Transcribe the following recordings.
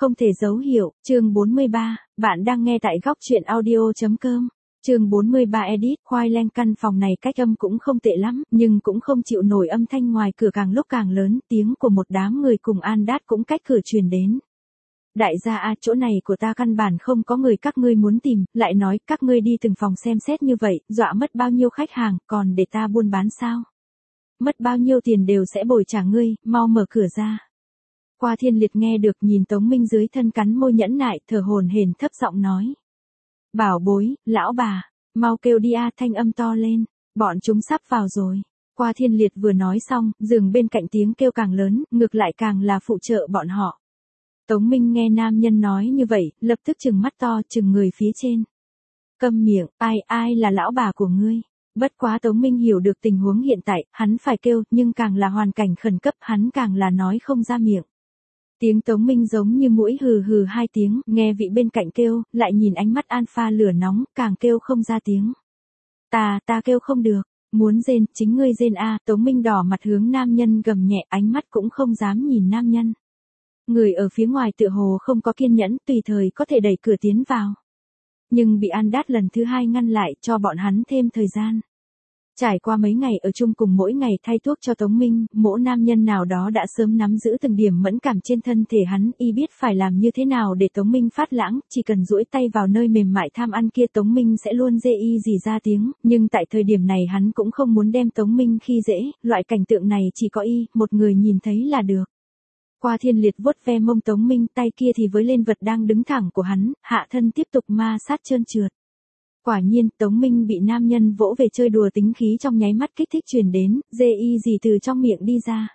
Không thể dấu hiệu, chương 43, bạn đang nghe tại góc truyện audio.com. Chương 43 edit, khoai lang căn phòng này cách âm cũng không tệ lắm, nhưng cũng không chịu nổi âm thanh ngoài cửa càng lúc càng lớn, tiếng của một đám người cùng an đát cũng cách cửa truyền đến. Đại gia a, chỗ này của ta căn bản không có người các ngươi muốn tìm, lại nói các ngươi đi từng phòng xem xét như vậy, dọa mất bao nhiêu khách hàng, còn để ta buôn bán sao? Mất bao nhiêu tiền đều sẽ bồi trả ngươi, mau mở cửa ra. Qua Thiên Liệt nghe được, nhìn Tống Minh dưới thân cắn môi nhẫn nại, thở hổn hển thấp giọng nói. Bảo bối, lão bà, mau kêu đi a, thanh âm to lên, bọn chúng sắp vào rồi. Qua Thiên Liệt vừa nói xong, giường bên cạnh tiếng kêu càng lớn, ngược lại càng là phụ trợ bọn họ. Tống Minh nghe nam nhân nói như vậy, lập tức trừng mắt to, trừng người phía trên. Câm miệng, ai là lão bà của ngươi? Bất quá Tống Minh hiểu được tình huống hiện tại, hắn phải kêu, nhưng càng là hoàn cảnh khẩn cấp, hắn càng là nói không ra miệng. Tiếng Tống Minh giống như mũi hừ hừ hai tiếng, nghe vị bên cạnh kêu, lại nhìn ánh mắt alpha lửa nóng, càng kêu không ra tiếng. Ta kêu không được, muốn rên, chính ngươi rên a. Tống Minh đỏ mặt hướng nam nhân gầm nhẹ, ánh mắt cũng không dám nhìn nam nhân. Người ở phía ngoài tựa hồ không có kiên nhẫn, tùy thời có thể đẩy cửa tiến vào. Nhưng bị An Đát lần thứ hai ngăn lại, cho bọn hắn thêm thời gian. Trải qua mấy ngày ở chung cùng, mỗi ngày thay thuốc cho Tống Minh, mỗi nam nhân nào đó đã sớm nắm giữ từng điểm mẫn cảm trên thân thể hắn, y biết phải làm như thế nào để Tống Minh phát lãng, chỉ cần duỗi tay vào nơi mềm mại tham ăn kia Tống Minh sẽ luôn dê y gì ra tiếng, nhưng tại thời điểm này hắn cũng không muốn đem Tống Minh khi dễ, loại cảnh tượng này chỉ có y, một người nhìn thấy là được. Qua Thiên Liệt vuốt ve mông Tống Minh, tay kia thì với lên vật đang đứng thẳng của hắn, hạ thân tiếp tục ma sát trơn trượt. Quả nhiên, Tống Minh bị nam nhân vỗ về chơi đùa tính khí trong nháy mắt kích thích truyền đến, dê y gì từ trong miệng đi ra.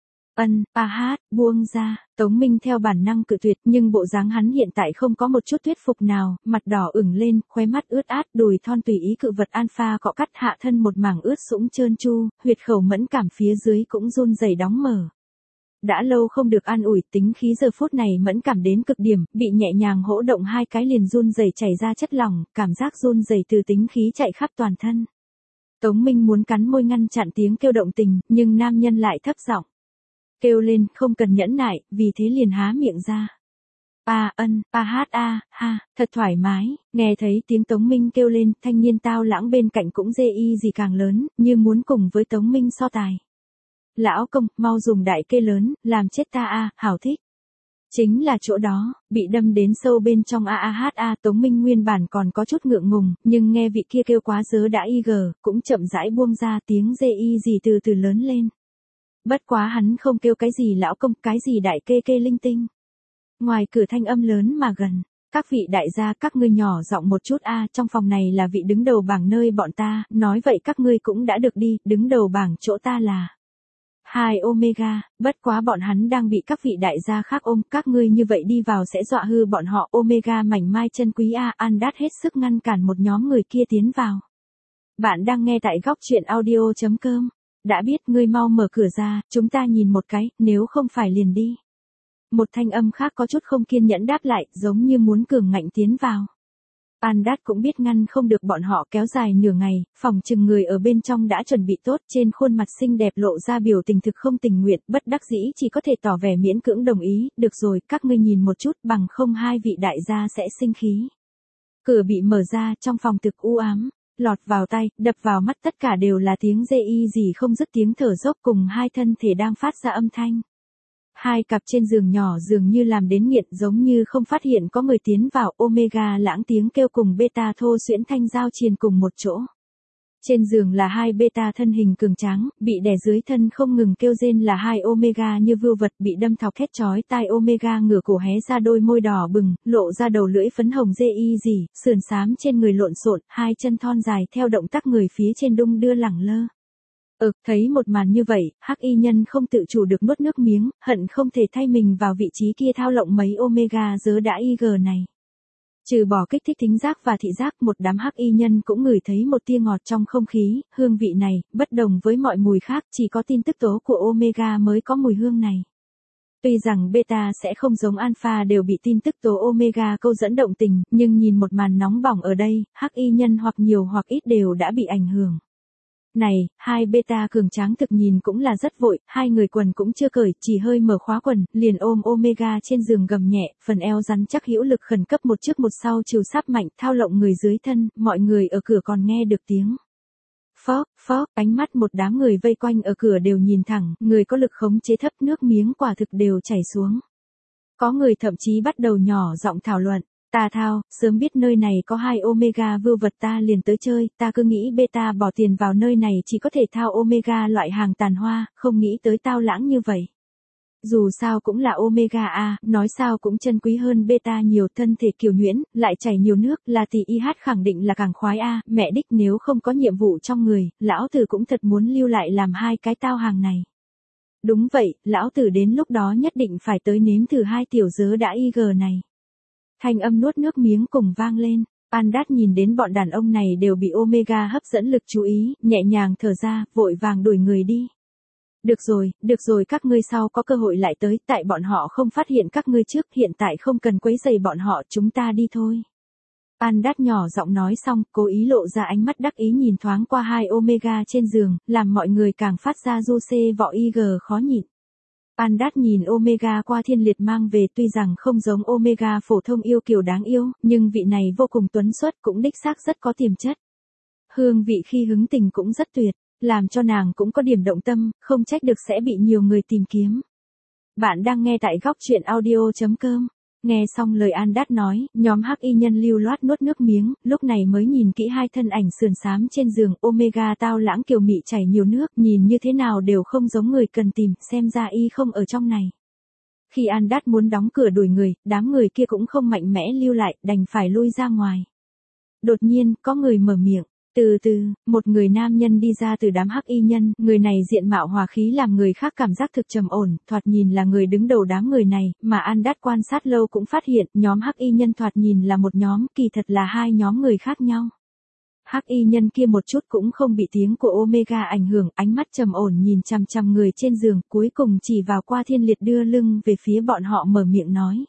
Buông ra, Tống Minh theo bản năng cự tuyệt, nhưng bộ dáng hắn hiện tại không có một chút thuyết phục nào, mặt đỏ ửng lên, khóe mắt ướt át, đùi thon tùy ý cự vật alpha cọ cắt, hạ thân một mảng ướt sũng trơn tru, huyệt khẩu mẫn cảm phía dưới cũng run rẩy đóng mở. Đã lâu không được an ủi, tính khí giờ phút này mẫn cảm đến cực điểm, bị nhẹ nhàng hỗ động hai cái liền run rẩy chảy ra chất lỏng, cảm giác run rẩy từ tính khí chạy khắp toàn thân. Tống Minh muốn cắn môi ngăn chặn tiếng kêu động tình, nhưng nam nhân lại thấp giọng kêu lên, không cần nhẫn nại, vì thế liền há miệng ra. Thật thoải mái. Nghe thấy tiếng Tống Minh kêu lên, thanh niên tao lãng bên cạnh cũng dê y gì càng lớn, như muốn cùng với Tống Minh so tài. Lão công, mau dùng đại kê lớn, làm chết ta a, hảo thích. Chính là chỗ đó, bị đâm đến sâu bên trong Tống Minh nguyên bản còn có chút ngượng ngùng, nhưng nghe vị kia kêu quá dớ đã cũng chậm rãi buông ra, tiếng dê y gì từ từ lớn lên. Bất quá hắn không kêu cái gì lão công, cái gì đại kê linh tinh. Ngoài cửa thanh âm lớn mà gần. Các vị đại gia, các ngươi nhỏ giọng một chút a, trong phòng này là vị đứng đầu bảng nơi bọn ta, nói vậy các ngươi cũng đã được đi, đứng đầu bảng chỗ ta là 2 Omega, bất quá bọn hắn đang bị các vị đại gia khác ôm, các ngươi như vậy đi vào sẽ dọa hư bọn họ. Omega mảnh mai chân quý a. An Đát hết sức ngăn cản một nhóm người kia tiến vào. Bạn đang nghe tại góc truyện audio.com. Đã biết, ngươi mau mở cửa ra, chúng ta nhìn một cái, nếu không phải liền đi. Một thanh âm khác có chút không kiên nhẫn đáp lại, giống như muốn cường ngạnh tiến vào. An Đát cũng biết ngăn không được bọn họ, kéo dài nửa ngày, phòng chừng người ở bên trong đã chuẩn bị tốt, trên khuôn mặt xinh đẹp lộ ra biểu tình thực không tình nguyện, bất đắc dĩ chỉ có thể tỏ vẻ miễn cưỡng đồng ý, được rồi, các ngươi nhìn một chút, bằng không hai vị đại gia sẽ sinh khí. Cửa bị mở ra, trong phòng thực u ám, lọt vào tai, đập vào mắt tất cả đều là tiếng dê y gì không dứt, tiếng thở dốc cùng hai thân thể đang phát ra âm thanh. Hai cặp trên giường nhỏ dường như làm đến nghiện, giống như không phát hiện có người tiến vào. Omega lãng tiếng kêu cùng beta thô xuyễn thanh giao triền cùng một chỗ. Trên giường là hai beta thân hình cường tráng, bị đè dưới thân không ngừng kêu rên là hai Omega như vưu vật bị đâm thọc thét chói tai. Omega ngửa cổ hé ra đôi môi đỏ bừng, lộ ra đầu lưỡi phấn hồng dê y gì, sườn xám trên người lộn xộn, hai chân thon dài theo động tác người phía trên đung đưa lẳng lơ. Thấy một màn như vậy, hắc y nhân không tự chủ được nuốt nước miếng, hận không thể thay mình vào vị trí kia thao lộng mấy Omega dớ đã này. Trừ bỏ kích thích thính giác và thị giác, một đám hắc y nhân cũng ngửi thấy một tia ngọt trong không khí, hương vị này, bất đồng với mọi mùi khác, chỉ có tin tức tố của Omega mới có mùi hương này. Tuy rằng beta sẽ không giống alpha đều bị tin tức tố Omega câu dẫn động tình, nhưng nhìn một màn nóng bỏng ở đây, hắc y nhân hoặc nhiều hoặc ít đều đã bị ảnh hưởng. Này, hai beta cường tráng thực nhìn cũng là rất vội, hai người quần cũng chưa cởi, chỉ hơi mở khóa quần, liền ôm Omega trên giường gầm nhẹ, phần eo rắn chắc hữu lực khẩn cấp một trước một sau chiều sáp mạnh, thao lộng người dưới thân, mọi người ở cửa còn nghe được tiếng. Phó, ánh mắt một đám người vây quanh ở cửa đều nhìn thẳng, người có lực khống chế thấp nước miếng quả thực đều chảy xuống. Có người thậm chí bắt đầu nhỏ giọng thảo luận. Ta thao, sớm biết nơi này có hai Omega vưu vật ta liền tới chơi, ta cứ nghĩ beta bỏ tiền vào nơi này chỉ có thể thao Omega loại hàng tàn hoa, không nghĩ tới tao lãng như vậy. Dù sao cũng là Omega A, nói sao cũng chân quý hơn beta nhiều, thân thể kiều nhuyễn, lại chảy nhiều nước, là tỷ IH khẳng định là càng khoái A, mẹ đích nếu không có nhiệm vụ trong người, lão tử cũng thật muốn lưu lại làm hai cái tao hàng này. Đúng vậy, lão tử đến lúc đó nhất định phải tới nếm thử hai tiểu dớ đã IG này. Thanh âm nuốt nước miếng cùng vang lên. Pandat nhìn đến bọn đàn ông này đều bị Omega hấp dẫn lực chú ý, nhẹ nhàng thở ra, vội vàng đuổi người đi. Được rồi các ngươi sau có cơ hội lại tới, tại bọn họ không phát hiện các ngươi trước, hiện tại không cần quấy rầy bọn họ, chúng ta đi thôi. Pandat nhỏ giọng nói xong, cố ý lộ ra ánh mắt đắc ý nhìn thoáng qua hai Omega trên giường, làm mọi người càng phát ra du xê vọ IG khó nhịn. Pandat nhìn Omega qua thiên liệt mang về, tuy rằng không giống Omega phổ thông yêu kiều đáng yêu, nhưng vị này vô cùng tuấn xuất, cũng đích xác rất có tiềm chất. Hương vị khi hứng tình cũng rất tuyệt, làm cho nàng cũng có điểm động tâm, không trách được sẽ bị nhiều người tìm kiếm. Bạn đang nghe tại góc truyện audio.com. Nghe xong lời Pandat nói, nhóm hắc y nhân lưu loát nuốt nước miếng, lúc này mới nhìn kỹ hai thân ảnh sườn xám trên giường. Omega tao lãng kiều mị chảy nhiều nước, nhìn như thế nào đều không giống người cần tìm, xem ra y không ở trong này. Khi Pandat muốn đóng cửa đuổi người, đám người kia cũng không mạnh mẽ lưu lại, đành phải lui ra ngoài. Đột nhiên, có người mở miệng. Từ từ, một người nam nhân đi ra từ đám hắc y nhân, người này diện mạo hòa khí làm người khác cảm giác thực trầm ổn, thoạt nhìn là người đứng đầu đám người này, mà Pandat quan sát lâu cũng phát hiện, nhóm hắc y nhân thoạt nhìn là một nhóm, kỳ thật là hai nhóm người khác nhau. Hắc y nhân kia một chút cũng không bị tiếng của Omega ảnh hưởng, ánh mắt trầm ổn nhìn chằm chằm người trên giường, cuối cùng chỉ vào qua thiên liệt đưa lưng về phía bọn họ mở miệng nói.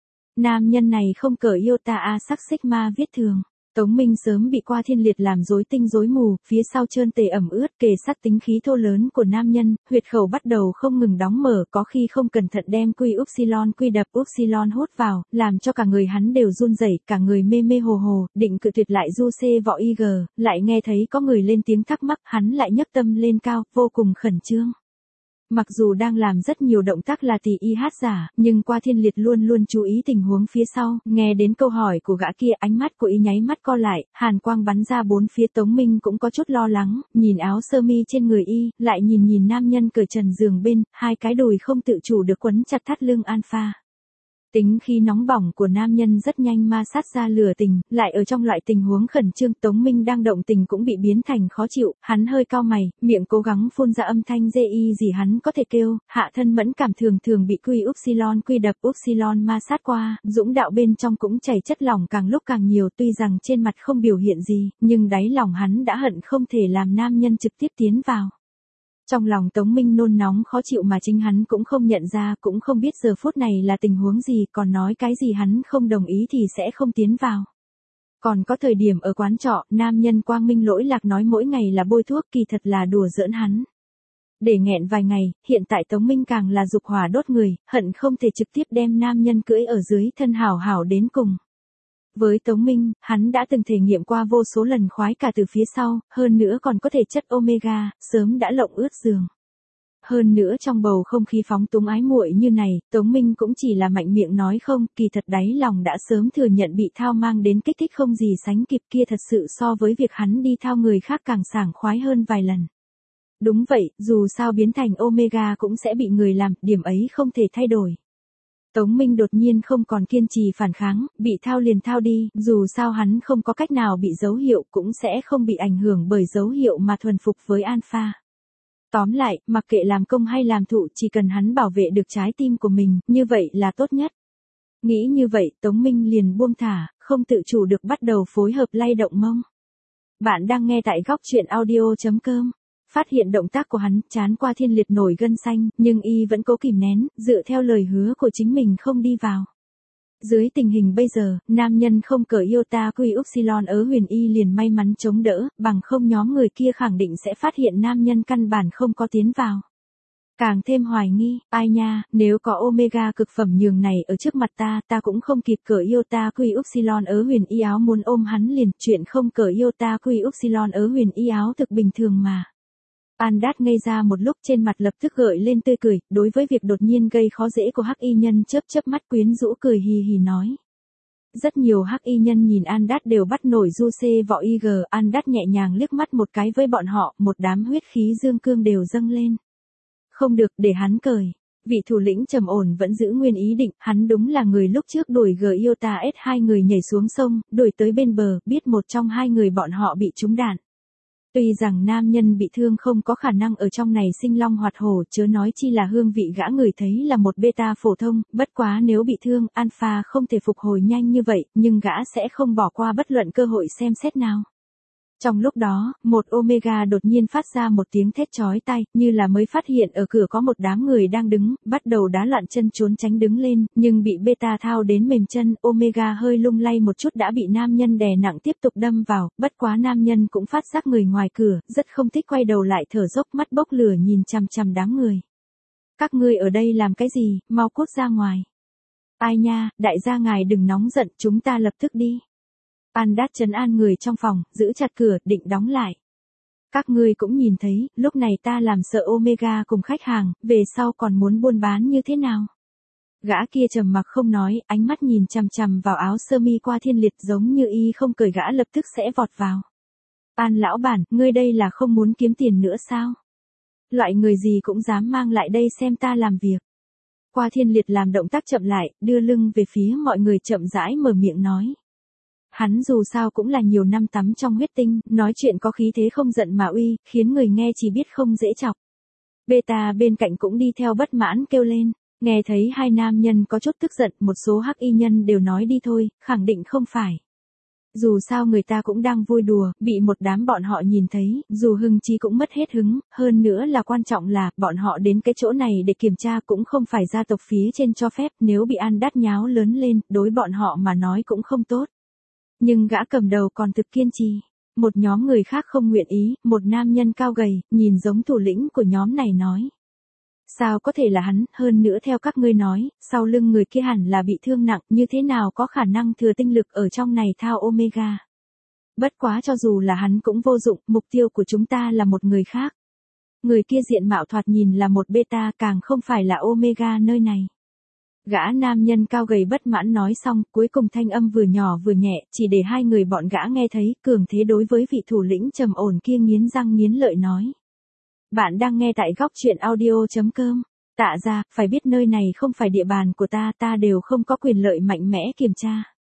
Nam nhân này không cởi yêu ta a sắc sigma viết thường. Tống Minh sớm bị qua thiên liệt làm rối tinh rối mù, phía sau trơn tề ẩm ướt, kề sát tính khí thô lớn của nam nhân, huyệt khẩu bắt đầu không ngừng đóng mở, có khi không cẩn thận đem quy đập upsilon hút vào, làm cho cả người hắn đều run rẩy, cả người mê mê hồ hồ, định cự tuyệt lại du xê vọ IG, lại nghe thấy có người lên tiếng thắc mắc, hắn lại nhấc tâm lên cao, vô cùng khẩn trương. Mặc dù đang làm rất nhiều động tác là tỷ IH giả, nhưng qua thiên liệt luôn luôn chú ý tình huống phía sau, nghe đến câu hỏi của gã kia, ánh mắt của y nháy mắt co lại, hàn quang bắn ra bốn phía. Tống Minh cũng có chút lo lắng, nhìn áo sơ mi trên người y, lại nhìn nam nhân cởi trần giường bên, hai cái đùi không tự chủ được quấn chặt thắt lưng alpha. Tính khi nóng bỏng của nam nhân rất nhanh ma sát ra lửa tình, lại ở trong loại tình huống khẩn trương, Tống Minh đang động tình cũng bị biến thành khó chịu, hắn hơi cau mày, miệng cố gắng phun ra âm thanh dê y gì hắn có thể kêu, hạ thân mẫn cảm thường bị quy đập upsilon ma sát qua, dũng đạo bên trong cũng chảy chất lỏng càng lúc càng nhiều, tuy rằng trên mặt không biểu hiện gì, nhưng đáy lòng hắn đã hận không thể làm nam nhân trực tiếp tiến vào. Trong lòng Tống Minh nôn nóng khó chịu mà chính hắn cũng không nhận ra, cũng không biết giờ phút này là tình huống gì, còn nói cái gì hắn không đồng ý thì sẽ không tiến vào. Còn có thời điểm ở quán trọ, nam nhân quang minh lỗi lạc nói mỗi ngày là bôi thuốc, kỳ thật là đùa giỡn hắn. Để nghẹn vài ngày, hiện tại Tống Minh càng là dục hỏa đốt người, hận không thể trực tiếp đem nam nhân cưỡi ở dưới thân hảo hảo đến cùng. Với Tống Minh, hắn đã từng thể nghiệm qua vô số lần khoái cả từ phía sau, hơn nữa còn có thể chất Omega, sớm đã lộng ướt giường. Hơn nữa trong bầu không khí phóng túng ái muội như này, Tống Minh cũng chỉ là mạnh miệng nói không, kỳ thật đáy lòng đã sớm thừa nhận bị thao mang đến kích thích không gì sánh kịp, kia thật sự so với việc hắn đi thao người khác càng sảng khoái hơn vài lần. Đúng vậy, dù sao biến thành Omega cũng sẽ bị người làm, điểm ấy không thể thay đổi. Tống Minh đột nhiên không còn kiên trì phản kháng, bị thao liền thao đi, dù sao hắn không có cách nào bị dấu hiệu, cũng sẽ không bị ảnh hưởng bởi dấu hiệu mà thuần phục với alpha. Tóm lại, mặc kệ làm công hay làm thụ, chỉ cần hắn bảo vệ được trái tim của mình, như vậy là tốt nhất. Nghĩ như vậy, Tống Minh liền buông thả, không tự chủ được bắt đầu phối hợp lay động mông. Bạn đang nghe tại góc truyện audio.com. Phát hiện động tác của hắn, chán qua thiên liệt nổi gân xanh, nhưng y vẫn cố kìm nén, dựa theo lời hứa của chính mình không đi vào. Dưới tình hình bây giờ, nam nhân không cởi iota quy upsilon ở huyền y liền may mắn chống đỡ, bằng không nhóm người kia khẳng định sẽ phát hiện nam nhân căn bản không có tiến vào. Càng thêm hoài nghi, ai nha, nếu có omega cực phẩm nhường này ở trước mặt ta cũng không kịp cởi iota quy upsilon ở huyền y áo muốn ôm hắn liền, chuyện không cởi iota quy upsilon ở huyền y áo thực bình thường mà. Andat ngây ra một lúc trên mặt lập tức gợi lên tươi cười, đối với việc đột nhiên gây khó dễ của hắc y nhân chớp chớp mắt quyến rũ cười hì hì nói. Rất nhiều hắc y nhân nhìn Andat đều bắt nổi du xê vọ IG, Andat nhẹ nhàng liếc mắt một cái với bọn họ, một đám huyết khí dương cương đều dâng lên. Không được, để hắn cởi. Vị thủ lĩnh trầm ổn vẫn giữ nguyên ý định, hắn đúng là người lúc trước đuổi Giota S hai người nhảy xuống sông, đuổi tới bên bờ, biết một trong hai người bọn họ bị trúng đạn. Tuy rằng nam nhân bị thương không có khả năng ở trong này sinh long hoạt hổ, chớ nói chi là hương vị gã người thấy là một beta phổ thông, bất quá nếu bị thương, alpha không thể phục hồi nhanh như vậy, nhưng gã sẽ không bỏ qua bất luận cơ hội xem xét nào. Trong lúc đó, một Omega đột nhiên phát ra một tiếng thét chói tai, như là mới phát hiện ở cửa có một đám người đang đứng, bắt đầu đá loạn chân trốn tránh đứng lên, nhưng bị beta thao đến mềm chân, Omega hơi lung lay một chút đã bị nam nhân đè nặng tiếp tục đâm vào, bất quá nam nhân cũng phát giác người ngoài cửa, rất không thích quay đầu lại thở dốc mắt bốc lửa nhìn chằm chằm đám người. Các ngươi ở đây làm cái gì, mau cút ra ngoài. Ai nha, đại gia ngài đừng nóng giận, chúng ta lập tức đi. Andat trấn an người trong phòng, giữ chặt cửa, định đóng lại. Các ngươi cũng nhìn thấy, lúc này ta làm sợ Omega cùng khách hàng, về sau còn muốn buôn bán như thế nào. Gã kia trầm mặc không nói, ánh mắt nhìn chằm chằm vào áo sơ mi qua thiên liệt giống như y không cởi gã lập tức sẽ vọt vào. An lão bản, ngươi đây là không muốn kiếm tiền nữa sao? Loại người gì cũng dám mang lại đây xem ta làm việc. Qua thiên liệt làm động tác chậm lại, đưa lưng về phía mọi người chậm rãi mở miệng nói. Hắn dù sao cũng là nhiều năm tắm trong huyết tinh, nói chuyện có khí thế không giận mà uy, khiến người nghe chỉ biết không dễ chọc. Beta bên cạnh cũng đi theo bất mãn kêu lên, nghe thấy hai nam nhân có chút tức giận, một số hắc y nhân đều nói đi thôi, khẳng định không phải. Dù sao người ta cũng đang vui đùa, bị một đám bọn họ nhìn thấy, dù hưng chí cũng mất hết hứng, hơn nữa là quan trọng là, bọn họ đến cái chỗ này để kiểm tra cũng không phải gia tộc phía trên cho phép, nếu bị Andat nháo lớn lên, đối bọn họ mà nói cũng không tốt. Nhưng gã cầm đầu còn thực kiên trì. Một nhóm người khác không nguyện ý, một nam nhân cao gầy, nhìn giống thủ lĩnh của nhóm này nói. Sao có thể là hắn, hơn nữa theo các ngươi nói, sau lưng người kia hẳn là bị thương nặng, như thế nào có khả năng thừa tinh lực ở trong này thao Omega. Bất quá cho dù là hắn cũng vô dụng, mục tiêu của chúng ta là một người khác. Người kia diện mạo thoạt nhìn là một beta, càng không phải là Omega nơi này. Gã nam nhân cao gầy bất mãn nói xong, cuối cùng thanh âm vừa nhỏ vừa nhẹ, chỉ để hai người bọn gã nghe thấy, cường thế đối với vị thủ lĩnh trầm ổn kia nghiến răng nghiến lợi nói. Bạn đang nghe tại góc truyện audio.com. Tạ ra, phải biết nơi này không phải địa bàn của ta đều không có quyền lợi mạnh mẽ kiểm tra.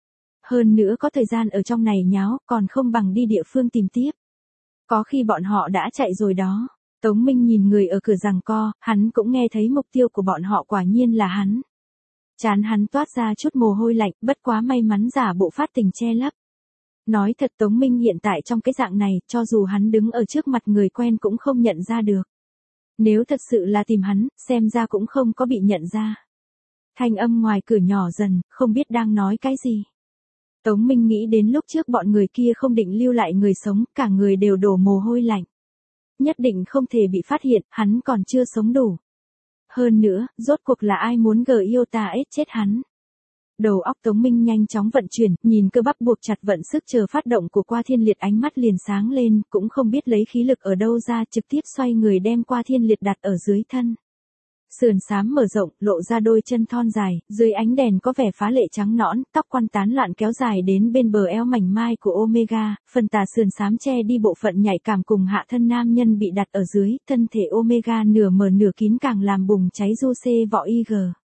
Hơn nữa có thời gian ở trong này nháo, còn không bằng đi địa phương tìm tiếp. Có khi bọn họ đã chạy rồi đó. Tống Minh nhìn người ở cửa giằng co, hắn cũng nghe thấy mục tiêu của bọn họ quả nhiên là hắn. Chán hắn toát ra chút mồ hôi lạnh, bất quá may mắn giả bộ phát tình che lấp. Nói thật Tống Minh hiện tại trong cái dạng này, cho dù hắn đứng ở trước mặt người quen cũng không nhận ra được. Nếu thật sự là tìm hắn, xem ra cũng không có bị nhận ra. Thanh âm ngoài cửa nhỏ dần, không biết đang nói cái gì. Tống Minh nghĩ đến lúc trước bọn người kia không định lưu lại người sống, cả người đều đổ mồ hôi lạnh. Nhất định không thể bị phát hiện, hắn còn chưa sống đủ. Hơn nữa, rốt cuộc là ai muốn Giota S chết hắn. Đầu óc Tống Minh nhanh chóng vận chuyển, nhìn cơ bắp buộc chặt vận sức chờ phát động của Qua Thiên Liệt ánh mắt liền sáng lên, cũng không biết lấy khí lực ở đâu ra trực tiếp xoay người đem Qua Thiên Liệt đặt ở dưới thân. Sườn xám mở rộng, lộ ra đôi chân thon dài, dưới ánh đèn có vẻ phá lệ trắng nõn, tóc quăn tán loạn kéo dài đến bên bờ eo mảnh mai của Omega, phần tà sườn xám che đi bộ phận nhạy cảm cùng hạ thân nam nhân bị đặt ở dưới, thân thể Omega nửa mở nửa kín càng làm bùng cháy du xê vọ IG.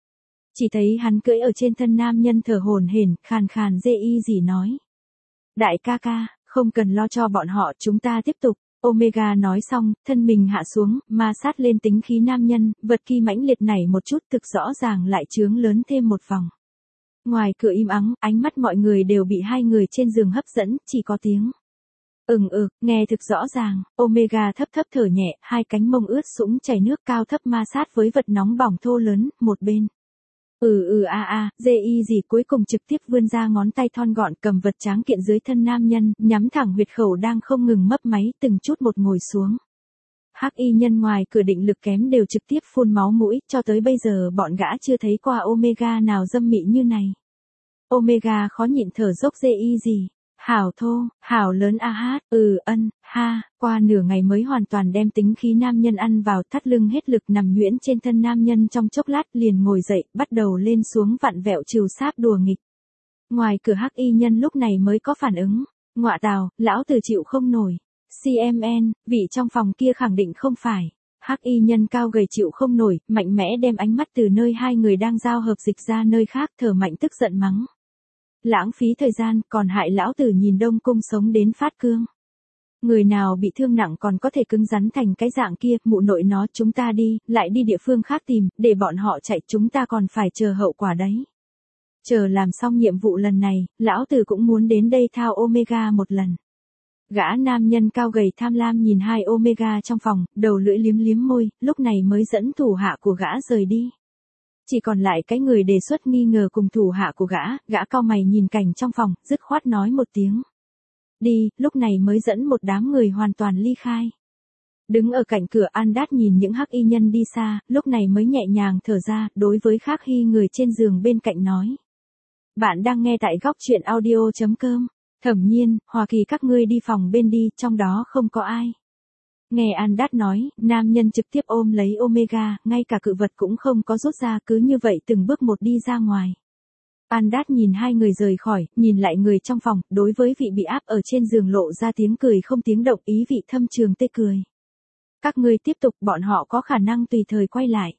Chỉ thấy hắn cưỡi ở trên thân nam nhân thở hổn hển, khàn khàn dê y gì nói. Đại ca ca, không cần lo cho bọn họ, chúng ta tiếp tục. Omega nói xong, thân mình hạ xuống, ma sát lên tính khí nam nhân, vật kỳ mãnh liệt nảy một chút thực rõ ràng lại chướng lớn thêm một vòng. Ngoài cửa im ắng, ánh mắt mọi người đều bị hai người trên giường hấp dẫn, chỉ có tiếng. Nghe thực rõ ràng, Omega thấp thấp thở nhẹ, hai cánh mông ướt sũng chảy nước cao thấp ma sát với vật nóng bỏng thô lớn, một bên. Dê gì cuối cùng trực tiếp vươn ra ngón tay thon gọn cầm vật tráng kiện dưới thân nam nhân, nhắm thẳng huyệt khẩu đang không ngừng mấp máy từng chút một ngồi xuống. Hắc y nhân ngoài cửa định lực kém đều trực tiếp phun máu mũi, cho tới bây giờ bọn gã chưa thấy qua Omega nào dâm mị như này. Omega khó nhịn thở dốc dê gì. Hảo thô, hảo lớn qua nửa ngày mới hoàn toàn đem tính khí nam nhân ăn vào, thắt lưng hết lực nằm nhuyễn trên thân nam nhân trong chốc lát liền ngồi dậy, bắt đầu lên xuống vặn vẹo trừu sáp đùa nghịch. Ngoài cửa hắc y nhân lúc này mới có phản ứng, ngọa tào, lão tử chịu không nổi. CMN, vị trong phòng kia khẳng định không phải. Hắc y nhân cao gầy chịu không nổi, mạnh mẽ đem ánh mắt từ nơi hai người đang giao hợp dịch ra nơi khác, thở mạnh tức giận mắng. Lãng phí thời gian, còn hại lão tử nhìn Đông Cung sống đến phát cương. Người nào bị thương nặng còn có thể cứng rắn thành cái dạng kia, mụ nội nó, chúng ta đi, lại đi địa phương khác tìm, để bọn họ chạy, chúng ta còn phải chờ hậu quả đấy. Chờ làm xong nhiệm vụ lần này, lão tử cũng muốn đến đây thao Omega một lần. Gã nam nhân cao gầy tham lam nhìn hai Omega trong phòng, đầu lưỡi liếm liếm môi, lúc này mới dẫn thủ hạ của gã rời đi. Chỉ còn lại cái người đề xuất nghi ngờ cùng thủ hạ của gã cau mày nhìn cảnh trong phòng, dứt khoát nói một tiếng. Đi, lúc này mới dẫn một đám người hoàn toàn ly khai. Đứng ở cạnh cửa Andat nhìn những hắc y nhân đi xa, lúc này mới nhẹ nhàng thở ra, đối với Khắc Hy người trên giường bên cạnh nói. Bạn đang nghe tại góc truyện audio.com. Thẩm Nhiên, Hoa Kỳ các ngươi đi phòng bên đi, trong đó không có ai. Nghe Andat nói, nam nhân trực tiếp ôm lấy Omega, ngay cả cự vật cũng không có rút ra, cứ như vậy từng bước một đi ra ngoài. Andat nhìn hai người rời khỏi, nhìn lại người trong phòng, đối với vị bị áp ở trên giường lộ ra tiếng cười không tiếng động, ý vị thâm trường tê cười. Các ngươi tiếp tục, bọn họ có khả năng tùy thời quay lại.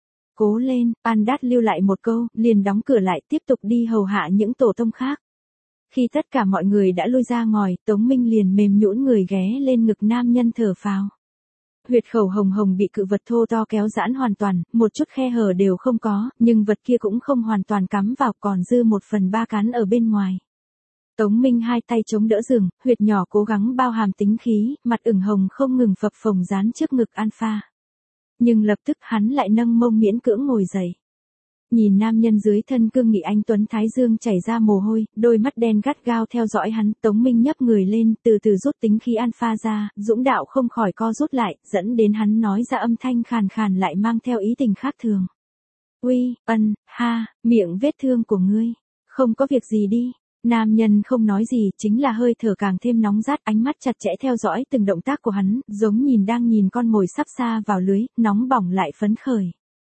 Cố lên, Andat lưu lại một câu, liền đóng cửa lại, tiếp tục đi hầu hạ những tổ tông khác. Khi tất cả mọi người đã lui ra ngoài, Tống Minh liền mềm nhũn người ghé lên ngực nam nhân thở phào. Huyệt khẩu hồng hồng bị cự vật thô to kéo giãn hoàn toàn, một chút khe hở đều không có, nhưng vật kia cũng không hoàn toàn cắm vào, còn dư 1/3 cán ở bên ngoài. Tống Minh hai tay chống đỡ giường, huyệt nhỏ cố gắng bao hàm tính khí, mặt ửng hồng không ngừng phập phồng dán trước ngực Alpha. Nhưng lập tức hắn lại nâng mông miễn cưỡng ngồi dậy. Nhìn nam nhân dưới thân cương nghị anh tuấn thái dương chảy ra mồ hôi, đôi mắt đen gắt gao theo dõi hắn, Tống Minh nhấp người lên, từ từ rút tính khí Alpha ra, dũng đạo không khỏi co rút lại, dẫn đến hắn nói ra âm thanh khàn khàn lại mang theo ý tình khác thường. Uy, miệng vết thương của ngươi, không có việc gì đi. Nam nhân không nói gì, chính là hơi thở càng thêm nóng rát, ánh mắt chặt chẽ theo dõi từng động tác của hắn, giống đang nhìn con mồi sắp sa vào lưới, nóng bỏng lại phấn khởi.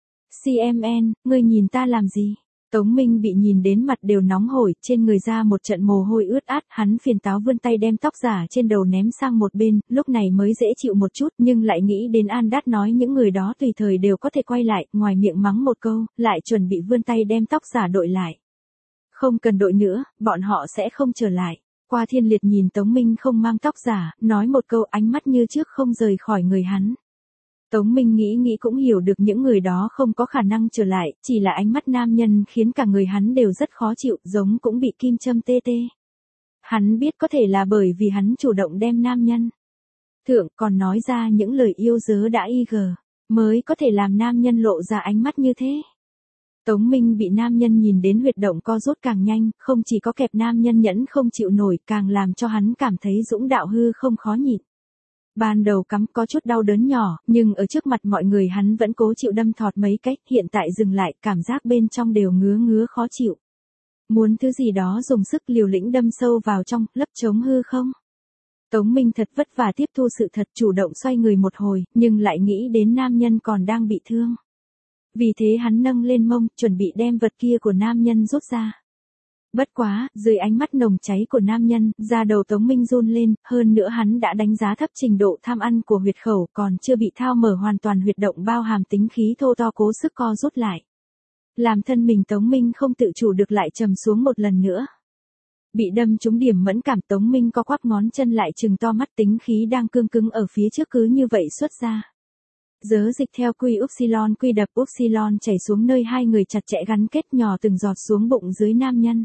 CMN, ngươi nhìn ta làm gì? Tống Minh bị nhìn đến mặt đều nóng hổi, trên người ra một trận mồ hôi ướt át, hắn phiền táo vươn tay đem tóc giả trên đầu ném sang một bên, lúc này mới dễ chịu một chút, nhưng lại nghĩ đến Andat nói những người đó tùy thời đều có thể quay lại, ngoài miệng mắng một câu, lại chuẩn bị vươn tay đem tóc giả đội lại. Không cần đội nữa, bọn họ sẽ không trở lại. Qua Thiên Liệt nhìn Tống Minh không mang tóc giả, nói một câu, ánh mắt như trước không rời khỏi người hắn. Tống Minh nghĩ cũng hiểu được những người đó không có khả năng trở lại, chỉ là ánh mắt nam nhân khiến cả người hắn đều rất khó chịu, giống cũng bị kim châm tê tê. Hắn biết có thể là bởi vì hắn chủ động đem nam nhân thượng, còn nói ra những lời yêu dớ đã mới có thể làm nam nhân lộ ra ánh mắt như thế. Tống Minh bị nam nhân nhìn đến huyệt động co rút càng nhanh, không chỉ có kẹp nam nhân nhẫn không chịu nổi, càng làm cho hắn cảm thấy dũng đạo hư không khó nhịn. Ban đầu cắm có chút đau đớn nhỏ, nhưng ở trước mặt mọi người hắn vẫn cố chịu đâm thọt mấy cách, hiện tại dừng lại, cảm giác bên trong đều ngứa khó chịu. Muốn thứ gì đó dùng sức liều lĩnh đâm sâu vào trong, lấp trống hư không? Tống Minh thật vất vả tiếp thu sự thật, chủ động xoay người một hồi, nhưng lại nghĩ đến nam nhân còn đang bị thương. Vì thế hắn nâng lên mông, chuẩn bị đem vật kia của nam nhân rút ra. Bất quá, dưới ánh mắt nồng cháy của nam nhân, da đầu Tống Minh run lên, hơn nữa hắn đã đánh giá thấp trình độ tham ăn của huyệt khẩu, còn chưa bị thao mở hoàn toàn huyệt động bao hàm tính khí thô to cố sức co rút lại. Làm thân mình Tống Minh không tự chủ được lại trầm xuống một lần nữa. Bị đâm trúng điểm mẫn cảm, Tống Minh co quắp ngón chân lại trừng to mắt, tính khí đang cương cứng ở phía trước cứ như vậy xuất ra. Dớ dịch theo quy đập upsilon chảy xuống nơi hai người chặt chẽ gắn kết, nhỏ từng giọt xuống bụng dưới nam nhân.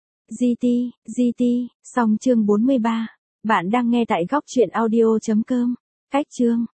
GT, xong chương 43. Bạn đang nghe tại góc truyện audio.com. Cách chương.